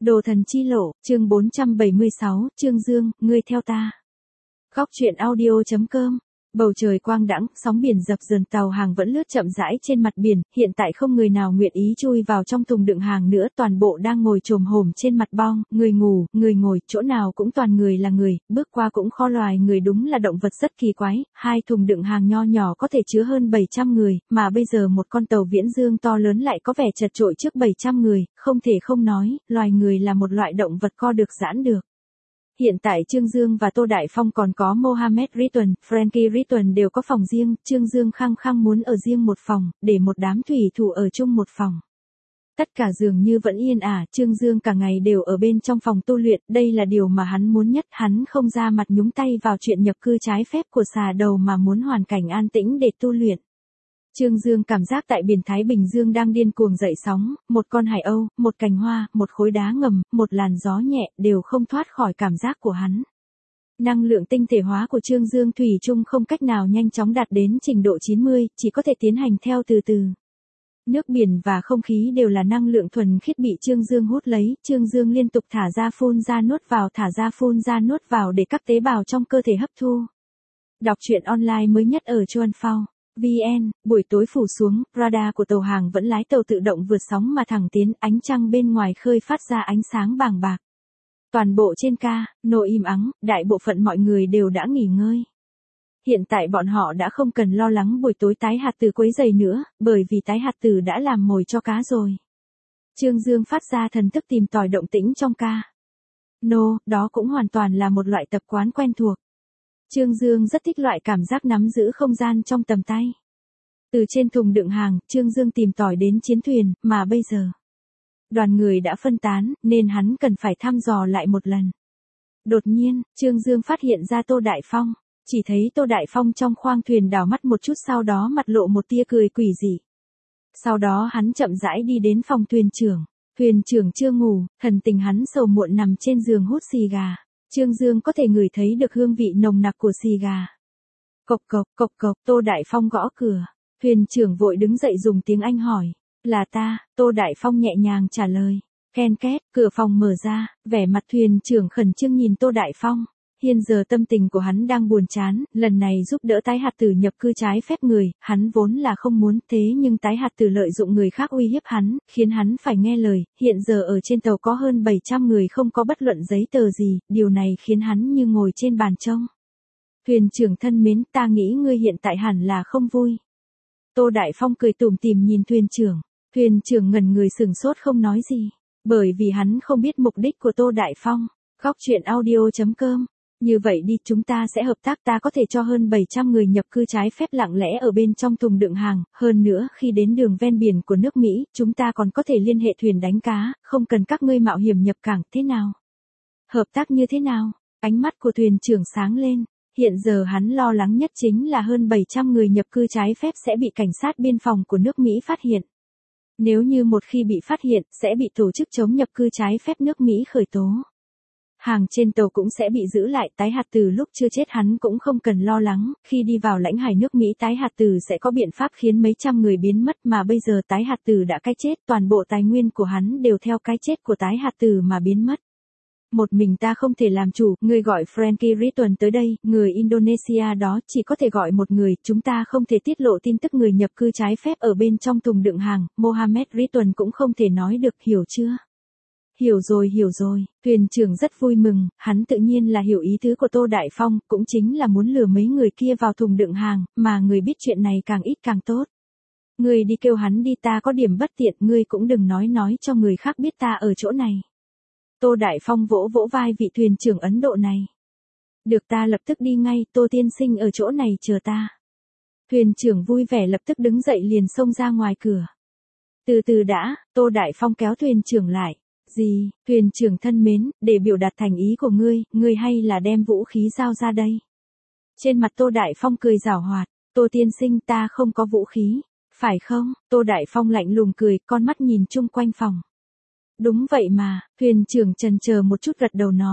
Đồ thần chi lộ, chương 476, Trương Dương, ngươi theo ta. Góc truyện audio.com. Bầu trời quang đãng, sóng biển dập dờn, tàu hàng vẫn lướt chậm rãi trên mặt biển, hiện tại không người nào nguyện ý chui vào trong thùng đựng hàng nữa, toàn bộ đang ngồi chồm hổm trên mặt bong, người ngủ, người ngồi, chỗ nào cũng toàn người là người, bước qua cũng kho loài người, đúng là động vật rất kỳ quái. Hai thùng đựng hàng nho nhỏ có thể chứa hơn 700 người, mà bây giờ một con tàu viễn dương to lớn lại có vẻ chật chội trước 700 người, không thể không nói, loài người là một loại động vật co được giãn được. Hiện tại Trương Dương và Tô Đại Phong còn có Mohammed Ritwan, Frankie Ritwan đều có phòng riêng, Trương Dương khăng khăng muốn ở riêng một phòng, để một đám thủy thủ ở chung một phòng. Tất cả dường như vẫn yên ả, Trương Dương cả ngày đều ở bên trong phòng tu luyện, đây là điều mà hắn muốn nhất, hắn không ra mặt nhúng tay vào chuyện nhập cư trái phép của xà đầu mà muốn hoàn cảnh an tĩnh để tu luyện. Trương Dương cảm giác tại biển Thái Bình Dương đang điên cuồng dậy sóng, một con hải âu, một cành hoa, một khối đá ngầm, một làn gió nhẹ đều không thoát khỏi cảm giác của hắn. Năng lượng tinh thể hóa của Trương Dương thủy chung không cách nào nhanh chóng đạt đến trình độ 90, chỉ có thể tiến hành theo từ từ. Nước biển và không khí đều là năng lượng thuần khiết bị Trương Dương hút lấy, Trương Dương liên tục thả ra phun ra nuốt vào, thả ra phun ra nuốt vào để các tế bào trong cơ thể hấp thu. Đọc truyện online mới nhất ở Chuan Phao. VN, buổi tối phủ xuống, radar của tàu hàng vẫn lái tàu tự động vượt sóng mà thẳng tiến, ánh trăng bên ngoài khơi phát ra ánh sáng bàng bạc. Toàn bộ trên ca, nô im ắng, đại bộ phận mọi người đều đã nghỉ ngơi. Hiện tại bọn họ đã không cần lo lắng buổi tối tái hạt tử quấy rầy nữa, bởi vì tái hạt tử đã làm mồi cho cá rồi. Trương Dương phát ra thần thức tìm tòi động tĩnh trong ca. Đó cũng hoàn toàn là một loại tập quán quen thuộc. Trương Dương rất thích loại cảm giác nắm giữ không gian trong tầm tay. Từ trên thùng đựng hàng, Trương Dương tìm tòi đến chiến thuyền, mà bây giờ đoàn người đã phân tán, nên hắn cần phải thăm dò lại một lần. Đột nhiên, Trương Dương phát hiện ra Tô Đại Phong, chỉ thấy Tô Đại Phong trong khoang thuyền đảo mắt một chút, sau đó mặt lộ một tia cười quỷ dị. Sau đó hắn chậm rãi đi đến phòng thuyền trưởng. Thuyền trưởng chưa ngủ, thần tình hắn sầu muộn nằm trên giường hút xì gà. Trương Dương có thể ngửi thấy được hương vị nồng nặc của xì gà. Cộc cộc, cộc cộc, Tô Đại Phong gõ cửa. Thuyền trưởng vội đứng dậy dùng tiếng Anh hỏi. Là ta, Tô Đại Phong nhẹ nhàng trả lời. Ken két, cửa phòng mở ra, vẻ mặt thuyền trưởng khẩn trương nhìn Tô Đại Phong. Hiện giờ tâm tình của hắn đang buồn chán, lần này giúp đỡ tái hạt tử nhập cư trái phép người, hắn vốn là không muốn, thế nhưng tái hạt tử lợi dụng người khác uy hiếp hắn, khiến hắn phải nghe lời, hiện giờ ở trên tàu có hơn 700 người không có bất luận giấy tờ gì, điều này khiến hắn như ngồi trên bàn trông. Thuyền trưởng thân mến, ta nghĩ ngươi hiện tại hẳn là không vui. Tô Đại Phong cười tủm tỉm nhìn thuyền trưởng ngẩn người sửng sốt không nói gì, bởi vì hắn không biết mục đích của Tô Đại Phong. Góc truyện audio.com. Như vậy đi, chúng ta sẽ hợp tác, ta có thể cho hơn 700 người nhập cư trái phép lặng lẽ ở bên trong thùng đựng hàng, hơn nữa khi đến đường ven biển của nước Mỹ, chúng ta còn có thể liên hệ thuyền đánh cá, không cần các ngươi mạo hiểm nhập cảng, thế nào? Hợp tác như thế nào? Ánh mắt của thuyền trưởng sáng lên, hiện giờ hắn lo lắng nhất chính là hơn 700 người nhập cư trái phép sẽ bị cảnh sát biên phòng của nước Mỹ phát hiện. Nếu như một khi bị phát hiện, sẽ bị tổ chức chống nhập cư trái phép nước Mỹ khởi tố. Hàng trên tàu cũng sẽ bị giữ lại, tái hạt tử lúc chưa chết hắn cũng không cần lo lắng, khi đi vào lãnh hải nước Mỹ tái hạt tử sẽ có biện pháp khiến mấy trăm người biến mất, mà bây giờ tái hạt tử đã cái chết, toàn bộ tài nguyên của hắn đều theo cái chết của tái hạt tử mà biến mất. Một mình ta không thể làm chủ, người gọi Frankie Ritwan tới đây, người Indonesia đó, chỉ có thể gọi một người, chúng ta không thể tiết lộ tin tức người nhập cư trái phép ở bên trong thùng đựng hàng, Mohammed Ritwan cũng không thể nói được, hiểu chưa? Hiểu rồi, thuyền trưởng rất vui mừng, hắn tự nhiên là hiểu ý tứ của Tô Đại Phong, cũng chính là muốn lừa mấy người kia vào thùng đựng hàng, mà người biết chuyện này càng ít càng tốt. Ngươi đi kêu hắn đi, ta có điểm bất tiện, ngươi cũng đừng nói cho người khác biết ta ở chỗ này. Tô Đại Phong vỗ vỗ vai vị thuyền trưởng Ấn Độ này. Được, ta lập tức đi ngay, Tô tiên sinh ở chỗ này chờ ta. Thuyền trưởng vui vẻ lập tức đứng dậy liền xông ra ngoài cửa. Từ từ đã, Tô Đại Phong kéo thuyền trưởng lại. Gì, thuyền trưởng thân mến, để biểu đạt thành ý của ngươi hay là đem vũ khí giao ra đây? Trên mặt Tô Đại Phong cười giảo hoạt, Tô tiên sinh, ta không có vũ khí, phải không? Tô Đại Phong lạnh lùng cười, con mắt nhìn chung quanh phòng. Đúng vậy mà, thuyền trưởng chần chờ một chút gật đầu nói.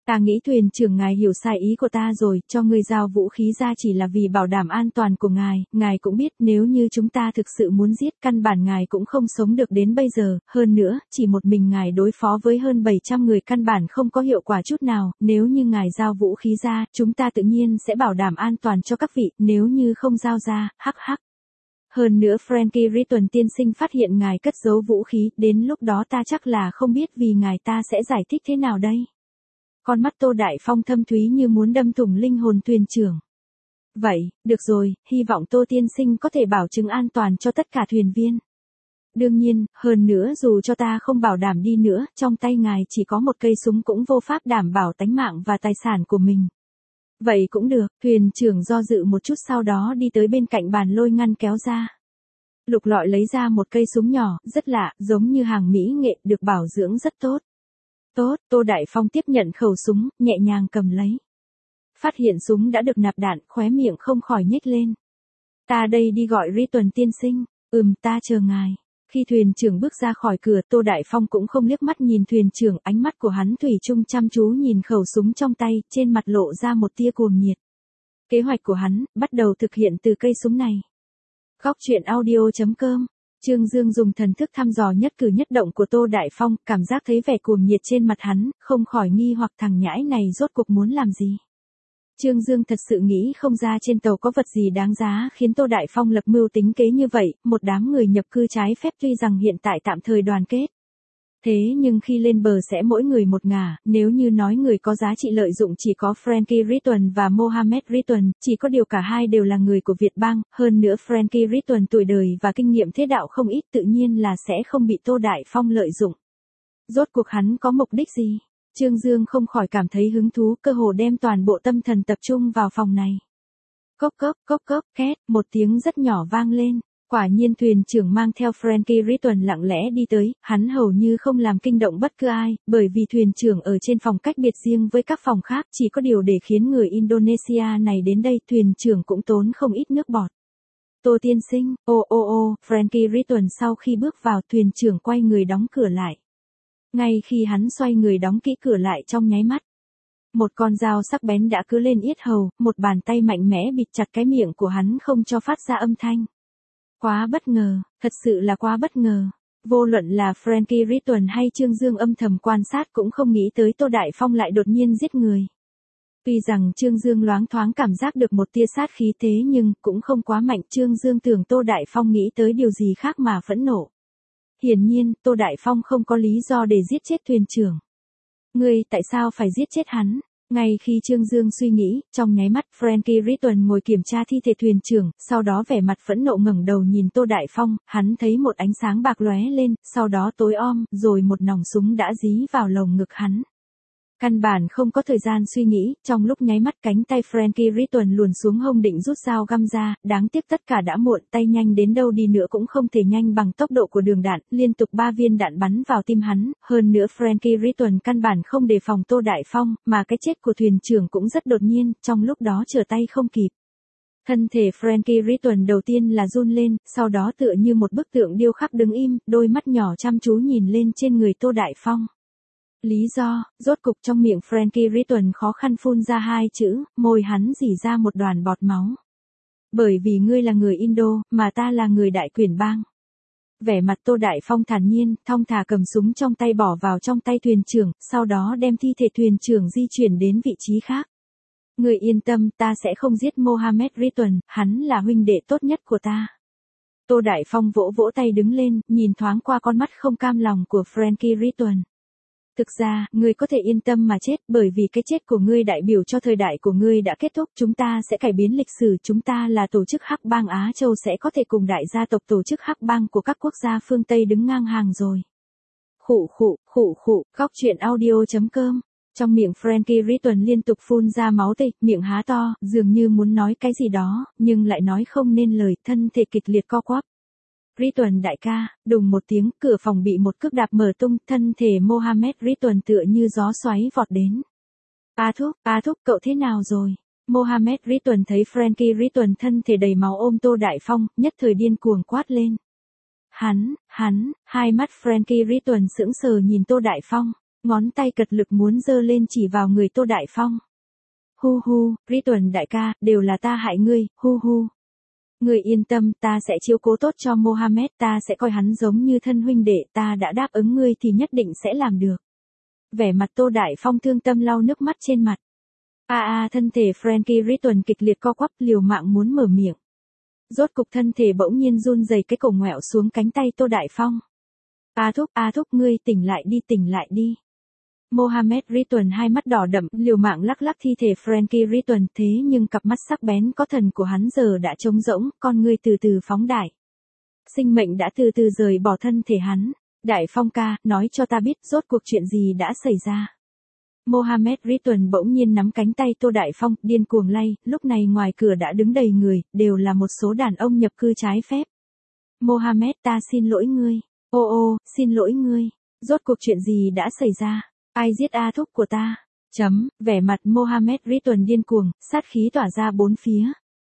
Ta nghĩ thuyền trưởng ngài hiểu sai ý của ta rồi, cho ngươi giao vũ khí ra chỉ là vì bảo đảm an toàn của ngài cũng biết nếu như chúng ta thực sự muốn giết căn bản ngài cũng không sống được đến bây giờ, hơn nữa, chỉ một mình ngài đối phó với hơn 700 người căn bản không có hiệu quả chút nào, nếu như ngài giao vũ khí ra, chúng ta tự nhiên sẽ bảo đảm an toàn cho các vị, nếu như không giao ra, hắc hắc. Hơn nữa Frankie Riton tiên sinh phát hiện ngài cất giấu vũ khí, đến lúc đó ta chắc là không biết vì ngài ta sẽ giải thích thế nào đây. Con mắt Tô Đại Phong thâm thúy như muốn đâm thủng linh hồn thuyền trưởng. Vậy, được rồi, hy vọng Tô tiên sinh có thể bảo chứng an toàn cho tất cả thuyền viên. Đương nhiên, hơn nữa dù cho ta không bảo đảm đi nữa, trong tay ngài chỉ có một cây súng cũng vô pháp đảm bảo tánh mạng và tài sản của mình. Vậy cũng được, thuyền trưởng do dự một chút sau đó đi tới bên cạnh bàn lôi ngăn kéo ra. Lục lọi lấy ra một cây súng nhỏ, rất lạ, giống như hàng mỹ nghệ, được bảo dưỡng rất tốt. Tốt, Tô Đại Phong tiếp nhận khẩu súng, nhẹ nhàng cầm lấy. Phát hiện súng đã được nạp đạn, khóe miệng không khỏi nhếch lên. Ta đây đi gọi Riton tiên sinh, ta chờ ngài. Khi thuyền trưởng bước ra khỏi cửa, Tô Đại Phong cũng không liếc mắt nhìn thuyền trưởng, ánh mắt của hắn thủy chung chăm chú nhìn khẩu súng trong tay, trên mặt lộ ra một tia cuồng nhiệt. Kế hoạch của hắn, bắt đầu thực hiện từ cây súng này. Góc truyện audio.com. Trương Dương dùng thần thức thăm dò nhất cử nhất động của Tô Đại Phong, cảm giác thấy vẻ cuồng nhiệt trên mặt hắn, không khỏi nghi hoặc thằng nhãi này rốt cuộc muốn làm gì. Trương Dương thật sự nghĩ không ra trên tàu có vật gì đáng giá khiến Tô Đại Phong lập mưu tính kế như vậy, một đám người nhập cư trái phép tuy rằng hiện tại tạm thời đoàn kết. Thế nhưng khi lên bờ sẽ mỗi người một ngả, nếu như nói người có giá trị lợi dụng chỉ có Frankie Riton và Mohammed Riton, chỉ có điều cả hai đều là người của Việt Bang, hơn nữa Frankie Riton tuổi đời và kinh nghiệm thế đạo không ít tự nhiên là sẽ không bị Tô Đại Phong lợi dụng. Rốt cuộc hắn có mục đích gì? Trương Dương không khỏi cảm thấy hứng thú, cơ hồ đem toàn bộ tâm thần tập trung vào phòng này. Cốc cốc cốc cốc, két, một tiếng rất nhỏ vang lên. Quả nhiên thuyền trưởng mang theo Frankie Riton lặng lẽ đi tới, hắn hầu như không làm kinh động bất cứ ai, bởi vì thuyền trưởng ở trên phòng cách biệt riêng với các phòng khác, chỉ có điều để khiến người Indonesia này đến đây, thuyền trưởng cũng tốn không ít nước bọt. Tô tiên sinh, Frankie Riton sau khi bước vào, thuyền trưởng quay người đóng cửa lại. Ngay khi hắn xoay người đóng kỹ cửa lại trong nháy mắt, một con dao sắc bén đã cứ lên yết hầu, một bàn tay mạnh mẽ bịt chặt cái miệng của hắn không cho phát ra âm thanh. Quá bất ngờ, thật sự là quá bất ngờ. Vô luận là Frankie Riton hay Trương Dương âm thầm quan sát cũng không nghĩ tới Tô Đại Phong lại đột nhiên giết người. Tuy rằng Trương Dương loáng thoáng cảm giác được một tia sát khí thế nhưng cũng không quá mạnh. Trương Dương tưởng Tô Đại Phong nghĩ tới điều gì khác mà phẫn nộ. Hiển nhiên, Tô Đại Phong không có lý do để giết chết thuyền trưởng. Ngươi tại sao phải giết chết hắn? Ngay khi Trương Dương suy nghĩ, trong nháy mắt Frankie Riton ngồi kiểm tra thi thể thuyền trưởng, sau đó vẻ mặt phẫn nộ ngẩng đầu nhìn Tô Đại Phong, hắn thấy một ánh sáng bạc lóe lên, sau đó tối om, rồi một nòng súng đã dí vào lồng ngực hắn. Căn bản không có thời gian suy nghĩ, trong lúc nháy mắt cánh tay Frankie Riton luồn xuống hông định rút dao găm ra, đáng tiếc tất cả đã muộn, tay nhanh đến đâu đi nữa cũng không thể nhanh bằng tốc độ của đường đạn, liên tục 3 viên đạn bắn vào tim hắn, hơn nữa Frankie Riton căn bản không đề phòng Tô Đại Phong, mà cái chết của thuyền trưởng cũng rất đột nhiên, trong lúc đó trở tay không kịp. Thân thể Frankie Riton đầu tiên là run lên, sau đó tựa như một bức tượng điêu khắc đứng im, đôi mắt nhỏ chăm chú nhìn lên trên người Tô Đại Phong. Lý do, rốt cục trong miệng Frankie Riton khó khăn phun ra 2 chữ, môi hắn rỉ ra một đoàn bọt máu. Bởi vì ngươi là người Indo, mà ta là người Đại Quyển Bang. Vẻ mặt Tô Đại Phong thản nhiên, thong thả cầm súng trong tay bỏ vào trong tay thuyền trưởng, sau đó đem thi thể thuyền trưởng di chuyển đến vị trí khác. Ngươi yên tâm, ta sẽ không giết Mohammed Riton, hắn là huynh đệ tốt nhất của ta. Tô Đại Phong vỗ vỗ tay đứng lên, nhìn thoáng qua con mắt không cam lòng của Frankie Riton. Thực ra, ngươi có thể yên tâm mà chết, bởi vì cái chết của ngươi đại biểu cho thời đại của ngươi đã kết thúc, chúng ta sẽ cải biến lịch sử, chúng ta là tổ chức Hắc Bang Á Châu sẽ có thể cùng đại gia tộc tổ chức Hắc Bang của các quốc gia phương Tây đứng ngang hàng rồi. Góc truyện audio.com. Trong miệng Frankie Riton liên tục phun ra máu tươi, miệng há to, dường như muốn nói cái gì đó, nhưng lại nói không nên lời, thân thể kịch liệt co quắp. Riton đại ca, đùng một tiếng, cửa phòng bị một cước đạp mở tung, thân thể Mohammed Riton tựa như gió xoáy vọt đến. A thúc, cậu thế nào rồi? Mohammed Riton thấy Frankie Riton thân thể đầy máu ôm Tô Đại Phong, nhất thời điên cuồng quát lên. Hai mắt Frankie Riton sững sờ nhìn Tô Đại Phong. Ngón tay cật lực muốn giơ lên chỉ vào người Tô Đại Phong. Hu hu, Riton đại ca, đều là ta hại ngươi, hu hu. Ngươi yên tâm, ta sẽ chiếu cố tốt cho Mohammed, ta sẽ coi hắn giống như thân huynh đệ, ta đã đáp ứng ngươi thì nhất định sẽ làm được. Vẻ mặt Tô Đại Phong thương tâm lau nước mắt trên mặt. Thân thể Frankie Riton kịch liệt co quắp liều mạng muốn mở miệng. Rốt cục thân thể bỗng nhiên run rẩy cái cổ ngoẹo xuống cánh tay Tô Đại Phong. A thúc ngươi tỉnh lại đi. Mohammed Riton hai mắt đỏ đậm, liều mạng lắc lắc thi thể Frankie Riton, thế nhưng cặp mắt sắc bén có thần của hắn giờ đã trống rỗng, con ngươi từ từ phóng đại. Sinh mệnh đã từ từ rời bỏ thân thể hắn. Đại Phong ca, nói cho ta biết rốt cuộc chuyện gì đã xảy ra. Mohammed Riton bỗng nhiên nắm cánh tay Tô Đại Phong, điên cuồng lay, lúc này ngoài cửa đã đứng đầy người, đều là một số đàn ông nhập cư trái phép. Mohammed, ta xin lỗi ngươi. Xin lỗi ngươi. Rốt cuộc chuyện gì đã xảy ra? Ai giết A thúc của ta? Vẻ mặt Mohammed Riton điên cuồng, sát khí tỏa ra bốn phía.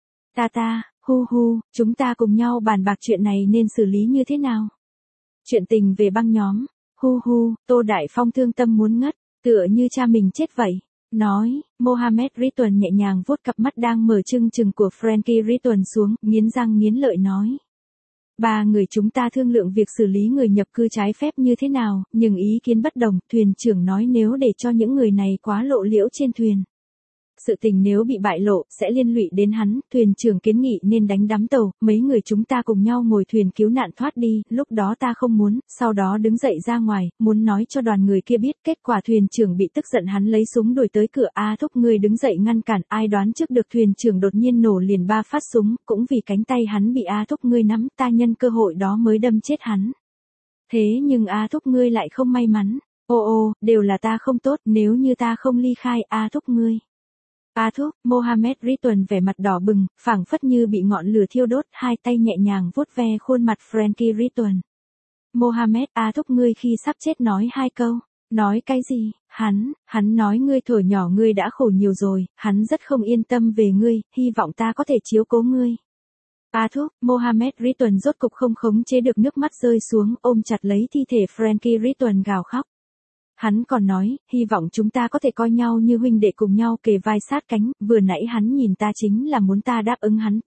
Chúng ta cùng nhau bàn bạc chuyện này nên xử lý như thế nào? Chuyện tình về băng nhóm. Tô Đại Phong thương tâm muốn ngất, tựa như cha mình chết vậy. Nói, Mohammed Riton nhẹ nhàng vuốt cặp mắt đang mở trừng trừng của Frankie Riton xuống, nghiến răng nghiến lợi nói. Ba người chúng ta thương lượng việc xử lý người nhập cư trái phép như thế nào, nhưng ý kiến bất đồng, thuyền trưởng nói nếu để cho những người này quá lộ liễu trên thuyền. Sự tình nếu bị bại lộ, sẽ liên lụy đến hắn, thuyền trưởng kiến nghị nên đánh đắm tàu, mấy người chúng ta cùng nhau ngồi thuyền cứu nạn thoát đi, lúc đó ta không muốn, sau đó đứng dậy ra ngoài, muốn nói cho đoàn người kia biết, kết quả thuyền trưởng bị tức giận hắn lấy súng đuổi tới cửa, thúc ngươi đứng dậy ngăn cản, ai đoán trước được thuyền trưởng đột nhiên nổ liền 3 phát súng, cũng vì cánh tay hắn bị thúc ngươi nắm, ta nhân cơ hội đó mới đâm chết hắn. Thế nhưng thúc ngươi lại không may mắn, đều là ta không tốt, nếu như ta không ly khai thúc ngươi. Thúc, Mohammed Riton vẻ mặt đỏ bừng, phảng phất như bị ngọn lửa thiêu đốt, hai tay nhẹ nhàng vuốt ve khuôn mặt Frankie Riton. Mohammed, thúc ngươi khi sắp chết nói 2 câu. Nói cái gì? Hắn nói ngươi thổi nhỏ ngươi đã khổ nhiều rồi, hắn rất không yên tâm về ngươi, hy vọng ta có thể chiếu cố ngươi. Thúc, Mohammed Riton rốt cục không khống chế được nước mắt rơi xuống, ôm chặt lấy thi thể Frankie Riton gào khóc. Hắn còn nói, hy vọng chúng ta có thể coi nhau như huynh đệ cùng nhau kề vai sát cánh, vừa nãy hắn nhìn ta chính là muốn ta đáp ứng hắn,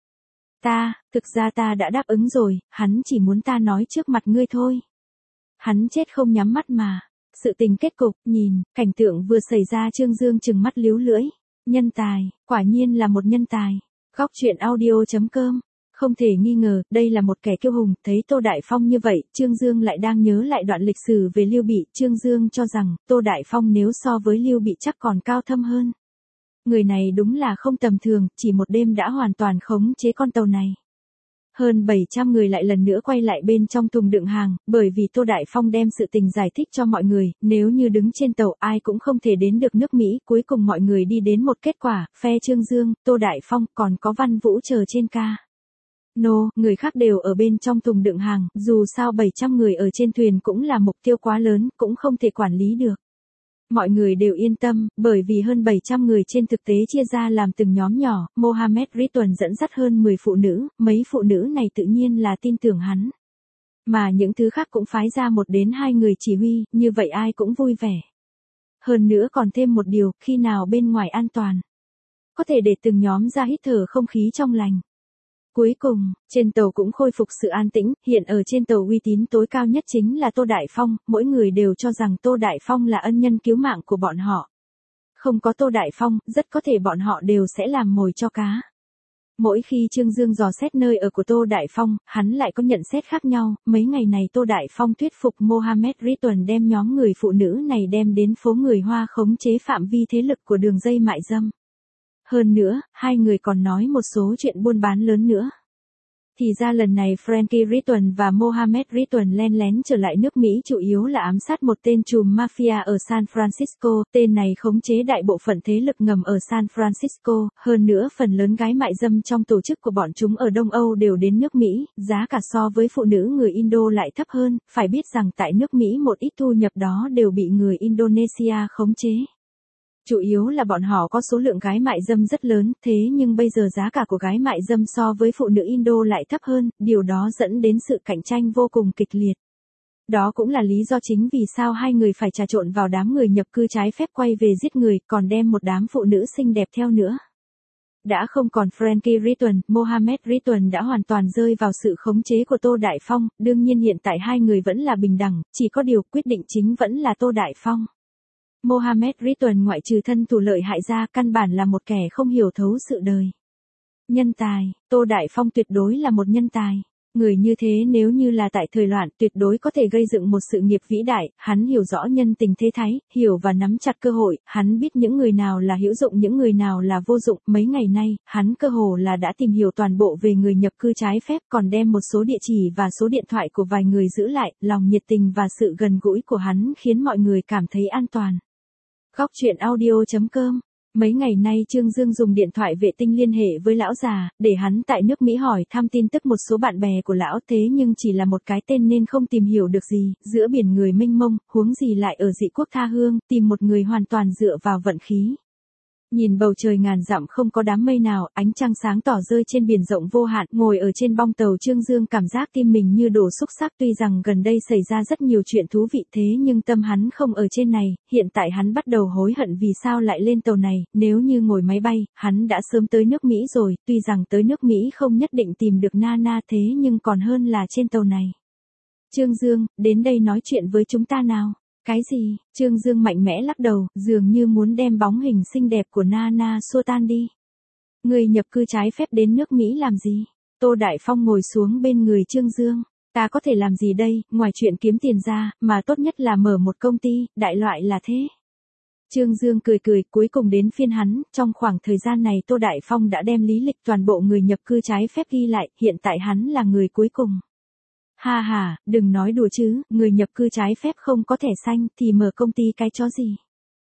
thực ra ta đã đáp ứng rồi, hắn chỉ muốn ta nói trước mặt ngươi thôi. Hắn chết không nhắm mắt mà. Sự tình kết cục, nhìn, cảnh tượng vừa xảy ra Trương Dương trừng mắt líu lưỡi. Nhân tài, quả nhiên là một nhân tài. Góc truyện audio.com. Không thể nghi ngờ, đây là một kẻ kiêu hùng, thấy Tô Đại Phong như vậy, Trương Dương lại đang nhớ lại đoạn lịch sử về Lưu Bị, Trương Dương cho rằng, Tô Đại Phong nếu so với Lưu Bị chắc còn cao thâm hơn. Người này đúng là không tầm thường, chỉ một đêm đã hoàn toàn khống chế con tàu này. Hơn 700 người lại lần nữa quay lại bên trong thùng đựng hàng, bởi vì Tô Đại Phong đem sự tình giải thích cho mọi người, nếu như đứng trên tàu ai cũng không thể đến được nước Mỹ, cuối cùng mọi người đi đến một kết quả, phe Trương Dương, Tô Đại Phong, còn có Văn Vũ chờ trên ca. Người khác đều ở bên trong thùng đựng hàng, dù sao 700 người ở trên thuyền cũng là mục tiêu quá lớn, cũng không thể quản lý được. Mọi người đều yên tâm, bởi vì hơn 700 người trên thực tế chia ra làm từng nhóm nhỏ, Mohammed Riton dẫn dắt hơn 10 phụ nữ, mấy phụ nữ này tự nhiên là tin tưởng hắn. Mà những thứ khác cũng phái ra 1 đến 2 người chỉ huy, như vậy ai cũng vui vẻ. Hơn nữa còn thêm một điều, khi nào bên ngoài an toàn, có thể để từng nhóm ra hít thở không khí trong lành. Cuối cùng, trên tàu cũng khôi phục sự an tĩnh, hiện ở trên tàu uy tín tối cao nhất chính là Tô Đại Phong, mỗi người đều cho rằng Tô Đại Phong là ân nhân cứu mạng của bọn họ. Không có Tô Đại Phong, rất có thể bọn họ đều sẽ làm mồi cho cá. Mỗi khi Trương Dương dò xét nơi ở của Tô Đại Phong, hắn lại có nhận xét khác nhau, mấy ngày này Tô Đại Phong thuyết phục Mohammed Riton đem nhóm người phụ nữ này đem đến phố người Hoa khống chế phạm vi thế lực của đường dây mại dâm. Hơn nữa, hai người còn nói một số chuyện buôn bán lớn nữa. Thì ra lần này Frankie Riton và Mohammed Riton len lén trở lại nước Mỹ chủ yếu là ám sát một tên trùm mafia ở San Francisco, tên này khống chế đại bộ phận thế lực ngầm ở San Francisco, hơn nữa phần lớn gái mại dâm trong tổ chức của bọn chúng ở Đông Âu đều đến nước Mỹ, giá cả so với phụ nữ người Indo lại thấp hơn, phải biết rằng tại nước Mỹ một ít thu nhập đó đều bị người Indonesia khống chế. Chủ yếu là bọn họ có số lượng gái mại dâm rất lớn, thế nhưng bây giờ giá cả của gái mại dâm so với phụ nữ Indo lại thấp hơn, điều đó dẫn đến sự cạnh tranh vô cùng kịch liệt. Đó cũng là lý do chính vì sao hai người phải trà trộn vào đám người nhập cư trái phép quay về giết người, còn đem một đám phụ nữ xinh đẹp theo nữa. Đã không còn Frankie Ritwan, Mohammed Ritwan đã hoàn toàn rơi vào sự khống chế của Tô Đại Phong, đương nhiên hiện tại hai người vẫn là bình đẳng, chỉ có điều quyết định chính vẫn là Tô Đại Phong. Mohammed Ritwan ngoại trừ thân thủ lợi hại ra căn bản là một kẻ không hiểu thấu sự đời. Nhân tài, Tô Đại Phong tuyệt đối là một nhân tài. Người như thế nếu như là tại thời loạn tuyệt đối có thể gây dựng một sự nghiệp vĩ đại, hắn hiểu rõ nhân tình thế thái, hiểu và nắm chặt cơ hội, hắn biết những người nào là hữu dụng những người nào là vô dụng. Mấy ngày nay, hắn cơ hồ là đã tìm hiểu toàn bộ về người nhập cư trái phép còn đem một số địa chỉ và số điện thoại của vài người giữ lại, lòng nhiệt tình và sự gần gũi của hắn khiến mọi người cảm thấy an toàn. Góc truyện audio.com. Mấy ngày nay Trương Dương dùng điện thoại vệ tinh liên hệ với lão già, để hắn tại nước Mỹ hỏi thăm tin tức một số bạn bè của lão, thế nhưng chỉ là một cái tên nên không tìm hiểu được gì, giữa biển người mênh mông, huống gì lại ở dị quốc tha hương, tìm một người hoàn toàn dựa vào vận khí. Nhìn bầu trời ngàn dặm không có đám mây nào, ánh trăng sáng tỏ rơi trên biển rộng vô hạn, ngồi ở trên bong tàu Trương Dương cảm giác tim mình như đổ xúc xắc, tuy rằng gần đây xảy ra rất nhiều chuyện thú vị thế nhưng tâm hắn không ở trên này, hiện tại hắn bắt đầu hối hận vì sao lại lên tàu này, nếu như ngồi máy bay, hắn đã sớm tới nước Mỹ rồi, tuy rằng tới nước Mỹ không nhất định tìm được Nana thế nhưng còn hơn là trên tàu này. Trương Dương, đến đây nói chuyện với chúng ta nào. Cái gì? Trương Dương mạnh mẽ lắc đầu, dường như muốn đem bóng hình xinh đẹp của Nana xua tan đi. Người nhập cư trái phép đến nước Mỹ làm gì? Tô Đại Phong ngồi xuống bên người Trương Dương. Ta có thể làm gì đây, ngoài chuyện kiếm tiền ra, mà tốt nhất là mở một công ty, đại loại là thế. Trương Dương cười cười, cuối cùng đến phiên hắn, trong khoảng thời gian này Tô Đại Phong đã đem lý lịch toàn bộ người nhập cư trái phép ghi lại, hiện tại hắn là người cuối cùng. Ha ha, đừng nói đùa chứ, người nhập cư trái phép không có thẻ xanh thì mở công ty cái chó gì.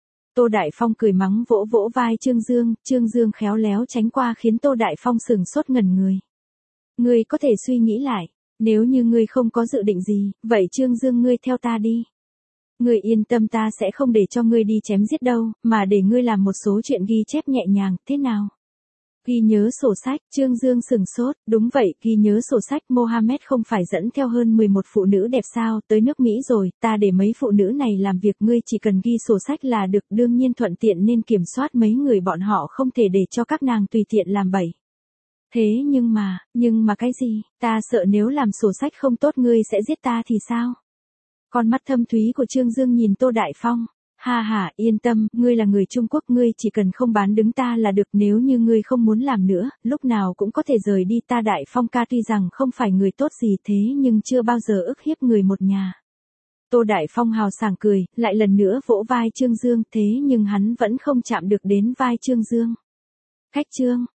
Tô Đại Phong cười mắng vỗ vỗ vai Trương Dương khéo léo tránh qua khiến Tô Đại Phong sửng sốt ngẩn người. Ngươi có thể suy nghĩ lại, nếu như ngươi không có dự định gì, vậy Trương Dương ngươi theo ta đi. Ngươi yên tâm ta sẽ không để cho ngươi đi chém giết đâu, mà để ngươi làm một số chuyện ghi chép nhẹ nhàng, thế nào? Ghi nhớ sổ sách, Trương Dương sửng sốt, đúng vậy, ghi nhớ sổ sách, Mohammed không phải dẫn theo hơn 11 phụ nữ đẹp sao, tới nước Mỹ rồi, ta để mấy phụ nữ này làm việc, ngươi chỉ cần ghi sổ sách là được, đương nhiên thuận tiện nên kiểm soát mấy người bọn họ không thể để cho các nàng tùy tiện làm bậy. Thế nhưng mà cái gì, ta sợ nếu làm sổ sách không tốt ngươi sẽ giết ta thì sao? Con mắt thâm thúy của Trương Dương nhìn Tô Đại Phong. Ha ha, yên tâm, ngươi là người Trung Quốc, ngươi chỉ cần không bán đứng ta là được, nếu như ngươi không muốn làm nữa, lúc nào cũng có thể rời đi. Ta Đại Phong ca tuy rằng không phải người tốt gì thế nhưng chưa bao giờ ức hiếp người một nhà. Tô Đại Phong hào sảng cười, lại lần nữa vỗ vai Trương Dương, thế nhưng hắn vẫn không chạm được đến vai Trương Dương. Khách Trương,